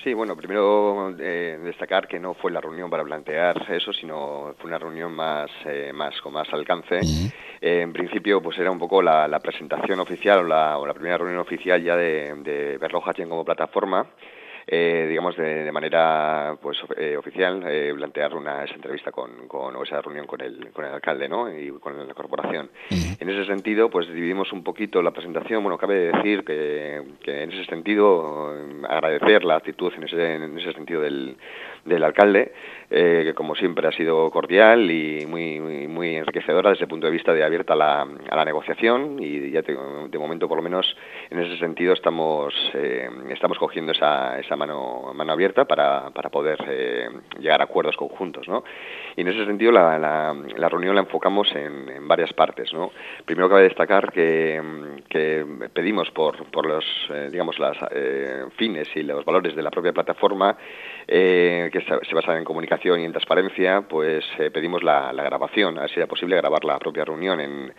Sí, bueno, primero destacar que no fue la reunión para plantear eso, sino fue una reunión con más alcance. Ujú. En principio, pues era un poco la presentación oficial o la primera reunión oficial ya de Berlo Hatchen como plataforma. Digamos de manera pues oficial, plantear esa entrevista o esa reunión con el alcalde, ¿no? Y con la corporación. Ujú. En ese sentido, pues dividimos un poquito la presentación. Bueno, cabe decir que en ese sentido agradecer la actitud en ese sentido del alcalde, que como siempre ha sido cordial y muy enriquecedora desde el punto de vista de abierta a la negociación, y ya de momento por lo menos en ese sentido estamos cogiendo esa mano abierta para poder llegar a acuerdos conjuntos, ¿no? Y en ese sentido la reunión la enfocamos en varias partes, ¿no? Primero cabe destacar que pedimos por los digamos las fines y los valores de la propia plataforma, que se basan en comunicación y en transparencia. Pues pedimos la grabación, a ver si era posible grabar la propia reunión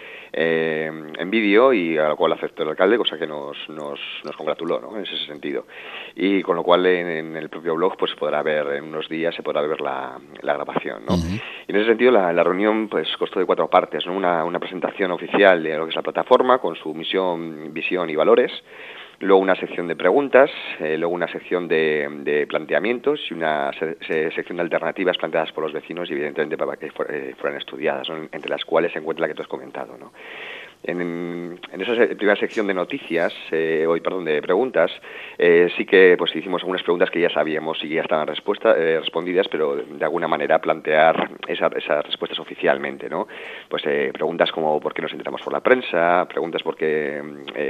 en vídeo, y a lo cual aceptó el alcalde, cosa que nos congratuló, ¿no? En ese sentido. Y con lo cual en el propio blog pues podrá ver, en unos días se podrá ver la grabación, ¿no? Ujú. Y en ese sentido la reunión pues constó de 4 partes, ¿no? Una presentación oficial de lo que es la plataforma, con su misión, visión y valores. Luego una sección de preguntas, luego una sección de planteamientos y una sección de alternativas planteadas por los vecinos, y evidentemente para que fueran estudiadas, ¿no? Entre las cuales se encuentra la que tú has comentado, ¿no? En esa primera sección de noticias, de preguntas, sí que pues hicimos algunas preguntas que ya sabíamos y ya estaban respondidas, pero de alguna manera plantear esas respuestas oficialmente, ¿no? Pues preguntas como por qué nos enteramos por la prensa, preguntas por qué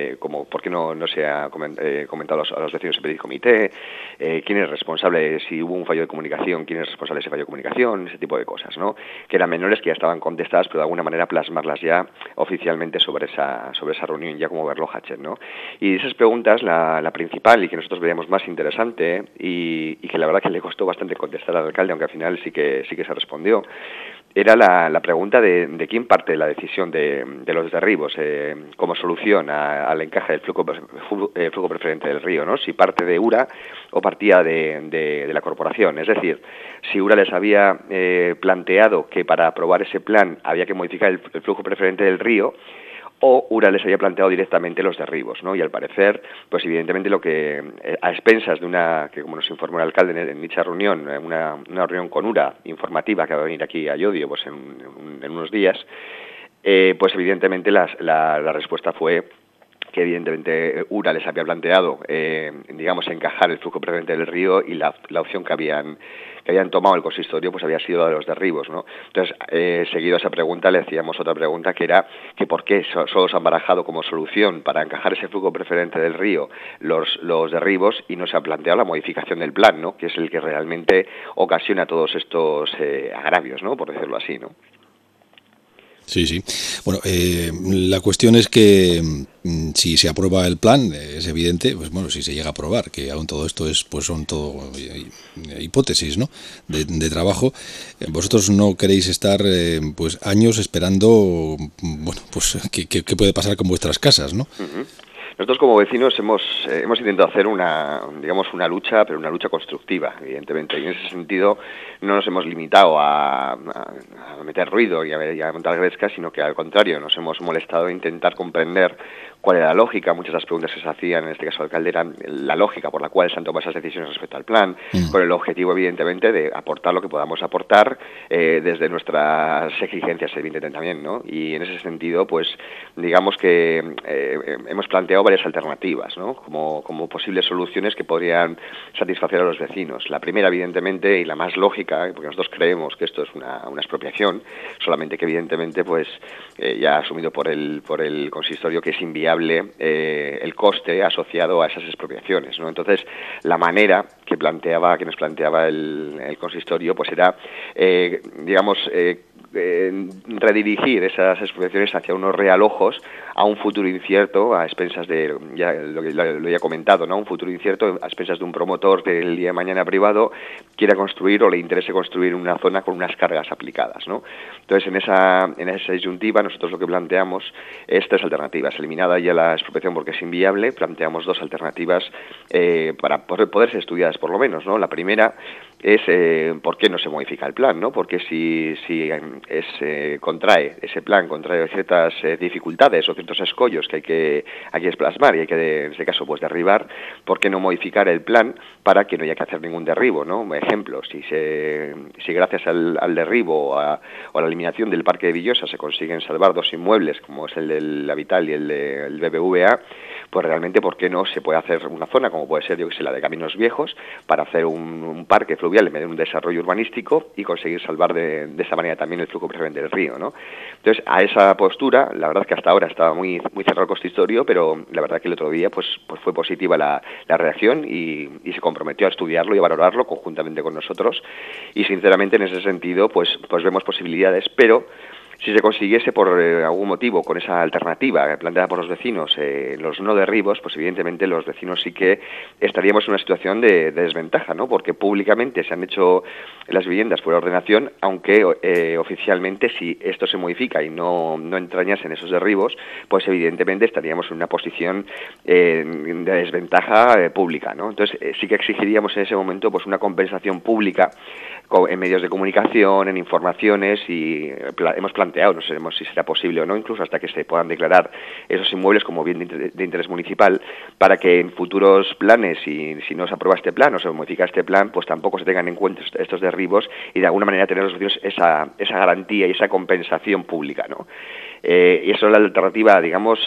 no se ha comentado a los vecinos en petit comité, quién es responsable, si hubo un fallo de comunicación, quién es responsable de ese fallo de comunicación, ese tipo de cosas, ¿no? Que eran menores, que ya estaban contestadas, pero de alguna manera plasmarlas ya oficialmente sobre esa reunión ya como Berlo Hatchen, ¿no? Y esas preguntas, la principal y que nosotros veíamos más interesante, y que la verdad que le costó bastante contestar al alcalde, aunque al final sí que se respondió, era la pregunta de quién parte de la decisión de los derribos como solución al encaje del flujo preferente del río, ¿no? Si parte de URA o partía de la corporación. Es decir, si URA les había planteado que para aprobar ese plan había que modificar el flujo preferente del río, o URA les había planteado directamente los derribos, ¿no? Y al parecer, pues evidentemente lo que, a expensas de que como nos informó el alcalde en dicha reunión, una reunión con URA informativa que va a venir aquí a Llodio pues en unos días, pues evidentemente la respuesta fue que evidentemente URA les había planteado, digamos, encajar el flujo preferente del río, y la opción que habían tomado el consistorio pues había sido la de los derribos, ¿no? Entonces, seguido a esa pregunta le hacíamos otra pregunta, que era que por qué solo se han barajado como solución para encajar ese flujo preferente del río los derribos, y no se ha planteado la modificación del plan, ¿no? Que es el que realmente ocasiona todos estos agravios, ¿no? Por decirlo así, ¿no? Sí, sí. Bueno, la cuestión es que si se aprueba el plan, es evidente, pues bueno, si se llega a aprobar, que aún todo esto son todo hipótesis, ¿no? De trabajo. Vosotros no queréis estar, pues años esperando, bueno, pues qué puede pasar con vuestras casas, ¿no? Uh-huh. Nosotros como vecinos hemos intentado hacer una lucha, pero una lucha constructiva, evidentemente, y en ese sentido no nos hemos limitado a meter ruido y a montar grescas, sino que al contrario nos hemos molestado a intentar comprender cuál era la lógica. Muchas de las preguntas que se hacían, en este caso alcalde, eran la lógica por la cual se han tomado esas decisiones respecto al plan, con el objetivo evidentemente de aportar lo que podamos aportar desde nuestras exigencias evidentemente también, ¿no? Y en ese sentido, pues digamos que hemos planteado varias alternativas, ¿no? Como posibles soluciones que podrían satisfacer a los vecinos. La primera, evidentemente, y la más lógica, porque nosotros creemos que esto es una expropiación, solamente que evidentemente pues ya asumido por el consistorio que es inviable el coste asociado a esas expropiaciones, ¿no? Entonces, la manera que nos planteaba el consistorio, pues era, digamos, redirigir esas expropiaciones hacia unos realojos a un futuro incierto, a expensas de, ya lo he comentado, ¿no? Un futuro incierto a expensas de un promotor que el día de mañana privado quiera construir o le interese construir una zona con unas cargas aplicadas, ¿no? Entonces, en esa disyuntiva, nosotros lo que planteamos es tres alternativas. Eliminada ya la expropiación porque es inviable, planteamos dos alternativas para poder ser estudiadas por lo menos, ¿no? La primera es por qué no se modifica el plan, ¿no? Porque si ese plan contrae ciertas dificultades o ciertos escollos que hay que plasmar y hay que, en este caso, pues derribar, ¿por qué no modificar el plan para que no haya que hacer ningún derribo, ¿no? Ejemplo, si gracias al derribo o a la eliminación del Parque de Villosa se consiguen salvar dos inmuebles, como es el del Habital y el del BBVA, pues realmente, ¿por qué no se puede hacer una zona, como puede ser, yo que sé, la de Caminos Viejos, para hacer un parque fluvial en medio de un desarrollo urbanístico y conseguir salvar de esa manera también el flujo preferente del río, ¿no? Entonces, a esa postura, la verdad es que hasta ahora estaba muy cerrado el consistorio, pero la verdad que el otro día pues fue positiva la reacción y se comprometió a estudiarlo y a valorarlo conjuntamente con nosotros, y sinceramente en ese sentido pues vemos posibilidades, pero si se consiguiese por algún motivo con esa alternativa planteada por los vecinos, los no derribos, pues evidentemente los vecinos sí que estaríamos en una situación de desventaja, ¿no? Porque públicamente se han hecho las viviendas por ordenación, aunque oficialmente si esto se modifica y no entrañasen esos derribos, pues evidentemente estaríamos en una posición de desventaja pública, ¿no? Entonces sí que exigiríamos en ese momento pues una compensación pública en medios de comunicación, en informaciones, y hemos planteado, no sabemos si será posible o no, incluso hasta que se puedan declarar esos inmuebles como bien de interés municipal, para que en futuros planes, si no se aprueba este plan o se modifica este plan, pues tampoco se tengan en cuenta estos derribos y de alguna manera tener los vecinos esa garantía y esa compensación pública, ¿no? Y eso es la alternativa, digamos,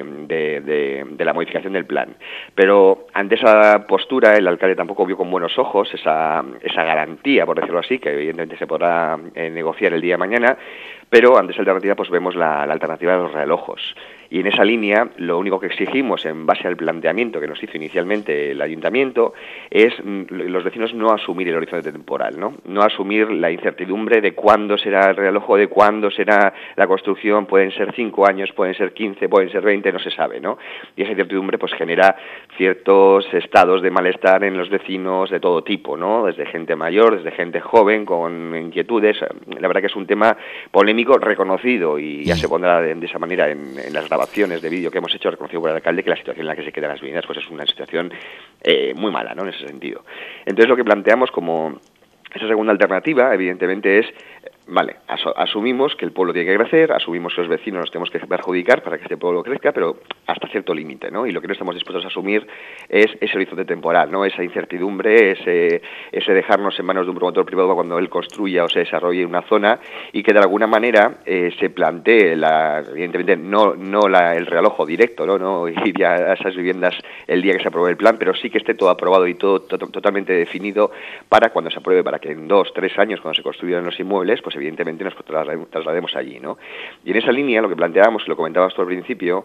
de la modificación del plan. Pero ante esa postura, el alcalde tampoco vio con buenos ojos esa garantía, por decirlo así, que evidentemente se podrá negociar el día de mañana, pero ante esa alternativa pues vemos la alternativa de los realojos. Y en esa línea, lo único que exigimos, en base al planteamiento que nos hizo inicialmente el ayuntamiento, es los vecinos no asumir el horizonte temporal, no asumir la incertidumbre de cuándo será el realojo, de cuándo será la construcción. Pueden ser 5 años, pueden ser 15, pueden ser 20, no se sabe, ¿no? Y esa incertidumbre pues genera ciertos estados de malestar en los vecinos de todo tipo, ¿no? Desde gente mayor, desde gente joven con inquietudes. La verdad que es un tema polémico, reconocido, y ya se pondrá de esa manera en las grabaciones de vídeo que hemos hecho, reconocido por el alcalde, que la situación en la que se quedan las viviendas pues es una situación muy mala, ¿no? En ese sentido. Entonces lo que planteamos como esa segunda alternativa, evidentemente, es vale, asumimos que el pueblo tiene que crecer, asumimos que los vecinos nos tenemos que perjudicar para que este pueblo crezca, pero hasta cierto límite, ¿no? Y lo que no estamos dispuestos a asumir es ese horizonte temporal, ¿no? Esa incertidumbre, ese dejarnos en manos de un promotor privado cuando él construya o se desarrolle una zona, y que de alguna manera se plantee, evidentemente, no el realojo directo, no ir ya a esas viviendas el día que se apruebe el plan, pero sí que esté todo aprobado y todo totalmente definido para cuando se apruebe, para que en 2, 3 años, cuando se construyan los inmuebles, pues evidentemente nos traslademos allí, ¿no? Y en esa línea lo que planteábamos, lo comentabas tú al principio,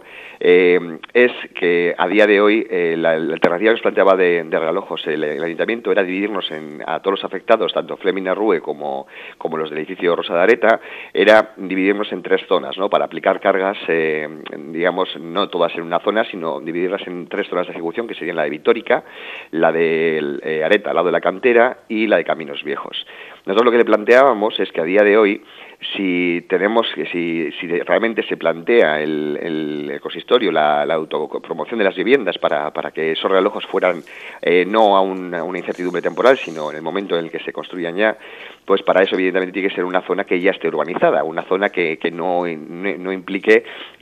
es que a día de hoy la alternativa que nos planteaba de realojos el ayuntamiento era dividirnos a todos los afectados, tanto Fleming Arrue como los del edificio Rosa de Areta, era dividirnos en 3 zonas, ¿no? Para aplicar cargas, digamos, no todas en una zona, sino dividirlas en 3 zonas de ejecución, que serían la de Vitórica, la de Areta, al lado de la cantera, y la de Caminos Viejos. Nosotros lo que le planteábamos es que a día de hoy, si realmente se plantea el consistorio, la autopromoción de las viviendas para que esos realojos fueran no a una incertidumbre temporal, sino en el momento en el que se construyan ya, pues para eso evidentemente tiene que ser una zona que ya esté urbanizada, una zona que no implique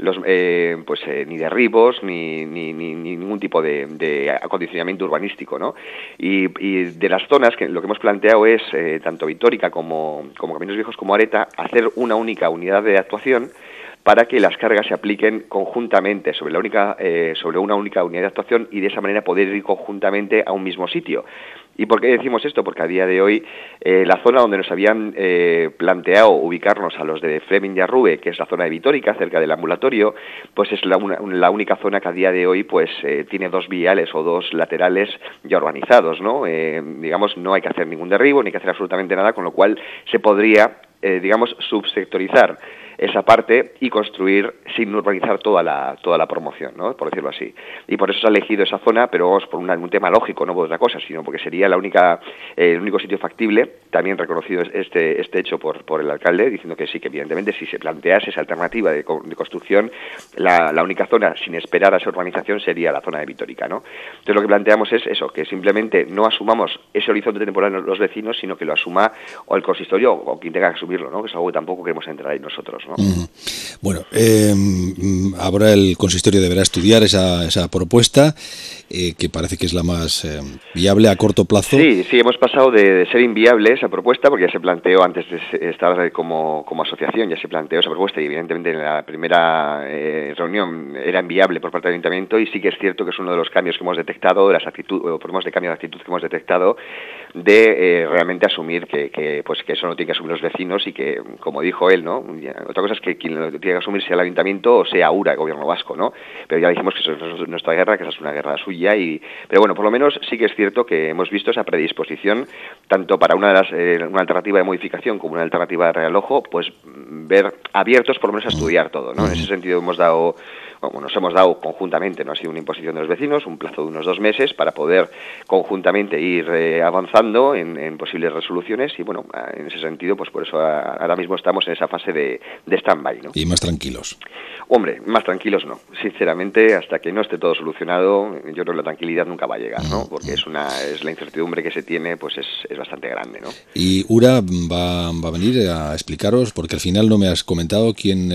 ni derribos ni ningún tipo de acondicionamiento urbanístico, ¿no? Y de las zonas, que lo que hemos planteado es tanto Vitórica como Caminos Viejos como Areta, hacer una única unidad de actuación para que las cargas se apliquen conjuntamente sobre una única unidad de actuación, y de esa manera poder ir conjuntamente a un mismo sitio. ¿Y por qué decimos esto? Porque a día de hoy la zona donde nos habían planteado ubicarnos a los de Fleming y Arrue, que es la zona de Vitórica, cerca del ambulatorio, pues es la única zona que a día de hoy pues tiene 2 viales o 2 laterales ya urbanizados, ¿no? Digamos, no hay que hacer ningún derribo, ni hay que hacer absolutamente nada, con lo cual se podría digamos, subsectorizar esa parte y construir sin urbanizar toda la promoción, ¿no? Por decirlo así. Y por eso se ha elegido esa zona, pero vamos, por un tema lógico, no por otra cosa, sino porque sería el único sitio factible, también reconocido este hecho por el alcalde, diciendo que sí, que evidentemente si se plantease esa alternativa de construcción, la única zona sin esperar a esa urbanización sería la zona de Vitórica, ¿no? Entonces lo que planteamos es eso, que simplemente no asumamos ese horizonte temporal los vecinos, sino que lo asuma o el consistorio o quien tenga que asumirlo, ¿no? Que es algo que tampoco queremos entrar ahí nosotros, ¿no? Bueno, ahora el consistorio deberá estudiar esa propuesta, que parece que es la más viable a corto plazo. Sí, hemos pasado de ser inviable esa propuesta, porque ya se planteó antes de estar como asociación, ya se planteó esa propuesta y evidentemente en la primera reunión era inviable por parte del Ayuntamiento, y sí que es cierto que es uno de los cambios que hemos detectado, de las actitudes, o formas de cambio de actitud que hemos detectado, de realmente asumir que eso no tiene que asumir los vecinos y que, como dijo él, ¿no? Otra cosa es que quien lo tiene que asumir sea el Ayuntamiento o sea URA, el Gobierno Vasco, ¿no? Pero ya dijimos que eso es nuestra guerra, que esa es una guerra suya, pero bueno, por lo menos sí que es cierto que hemos visto esa predisposición, tanto para una alternativa de modificación como una alternativa de realojo, pues ver abiertos por lo menos a estudiar todo, ¿no? En ese sentido nos hemos dado conjuntamente, no ha sido una imposición de los vecinos, un plazo de unos 2 meses para poder conjuntamente ir avanzando en posibles resoluciones, y bueno, en ese sentido, pues por eso ahora mismo estamos en esa fase de stand-by, ¿no? Y más tranquilos. Hombre, más tranquilos no. Sinceramente, hasta que no esté todo solucionado, yo creo que la tranquilidad nunca va a llegar, ¿no? Porque es la incertidumbre que se tiene, pues es bastante grande, ¿no? Y URA va a venir a explicaros, porque al final no me has comentado quién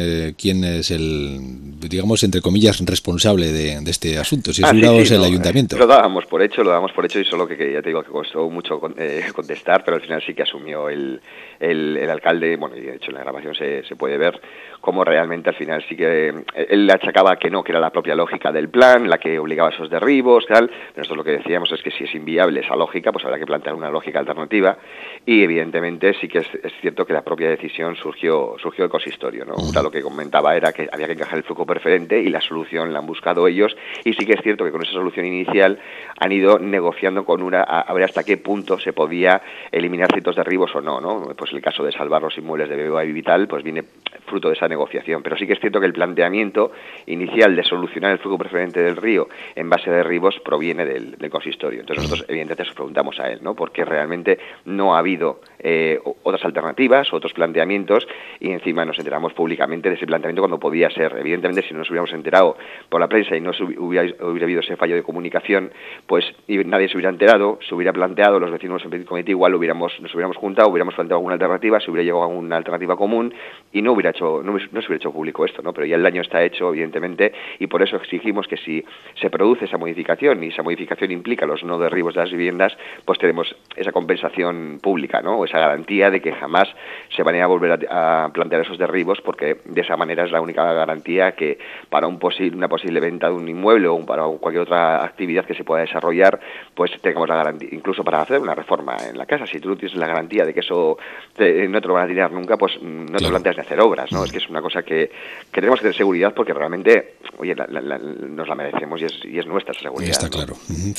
es el, digamos, entre comillas, responsable de este asunto, si es URA o es el Ayuntamiento. Lo dábamos por hecho, y solo que ya te digo que costó mucho contestar, pero al final sí que asumió el alcalde, bueno, y de hecho en la grabación se puede ver cómo realmente al final sí que él le achacaba que era la propia lógica del plan la que obligaba a esos derribos, tal. Pero nosotros lo que decíamos es que si es inviable esa lógica, pues habrá que plantear una lógica alternativa, y evidentemente sí que es cierto que la propia decisión surgió del consistorio, ¿no? O sea, lo que comentaba era que había que encajar el flujo preferente y la solución la han buscado ellos, y sí que es cierto que con esa solución inicial han ido negociando con URA a ver hasta qué punto se podía eliminar ciertos derribos o no, ¿no? Pues el caso de salvar los inmuebles de BBVA y Vital, pues viene fruto de esa negociación, pero sí que es cierto que el planteamiento inicial de solucionar el flujo preferente del río en base a derribos proviene del consistorio. Entonces nosotros evidentemente nos preguntamos a él, ¿no? Porque realmente no ha habido otras alternativas, otros planteamientos, y encima nos enteramos públicamente de ese planteamiento cuando podía ser. Evidentemente, si no nos hubiéramos enterado por la prensa y no hubiera habido ese fallo de comunicación, pues y nadie se hubiera enterado, se hubiera planteado, los vecinos en petit comité igual nos hubiéramos juntado, hubiéramos planteado alguna alternativa, se hubiera llegado a una alternativa común y no se hubiera hecho público esto, ¿no? Pero ya el daño está hecho, evidentemente, y por eso exigimos que si se produce esa modificación y esa modificación implica los no derribos de las viviendas, pues tenemos esa compensación pública, ¿no? O esa garantía de que jamás se van a volver a plantear esos derribos, porque de esa manera es la única garantía que para una posible venta de un inmueble o para cualquier otra actividad que se pueda desarrollar, pues tengamos la garantía, incluso para hacer una reforma en la casa. Si tú tienes la garantía de que eso no te lo van a tirar nunca, pues no te planteas ni hacer obras, ¿no? Es que es una cosa que tenemos que tener seguridad, porque realmente, oye, nos la merecemos y es nuestra esa seguridad. Está claro.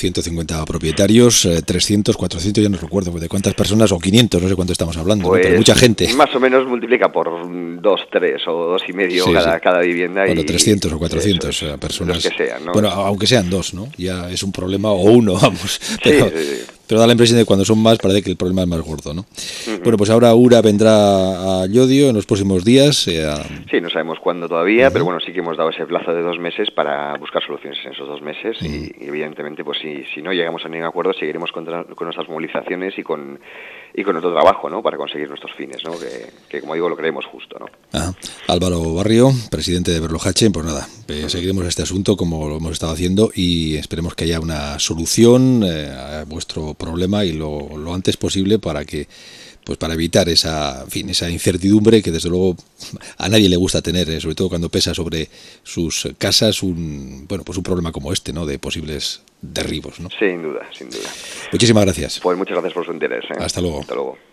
150 propietarios, 300, 400, ya no recuerdo de cuántas personas, o 500, no sé cuánto estamos hablando, pues, ¿no? Pero mucha gente. Más o menos multiplica por 2, 3 o 2,5 cada vivienda. Bueno, 300 o 400 personas. Los que sean, ¿no? Bueno, aunque sean 2, ¿no? Ya es un problema, o uno, vamos. Pero, pero da la impresión de que cuando son más parece que el problema es más gordo, ¿no? Bueno, pues ahora URA vendrá a Llodio en los próximos días. Sí, no sabemos cuándo todavía, pero bueno, sí que hemos dado ese plazo de 2 meses para buscar soluciones en esos 2 meses, y evidentemente, pues si no llegamos a ningún acuerdo, seguiremos con nuestras movilizaciones y con nuestro trabajo, ¿no? Para conseguir nuestros fines, ¿no? Que como digo, lo creemos justo, ¿no? Álvaro Barrio, presidente de Berlojache, pues nada, seguiremos este asunto como lo hemos estado haciendo y esperemos que haya una solución a vuestro problema y lo antes posible para evitar esa incertidumbre que desde luego a nadie le gusta tener, sobre todo cuando pesa sobre sus casas un problema como este, ¿no? De posibles derribos, ¿no? Sin duda. Muchísimas gracias. Pues muchas gracias por su interés, ¿eh? Hasta luego. Hasta luego.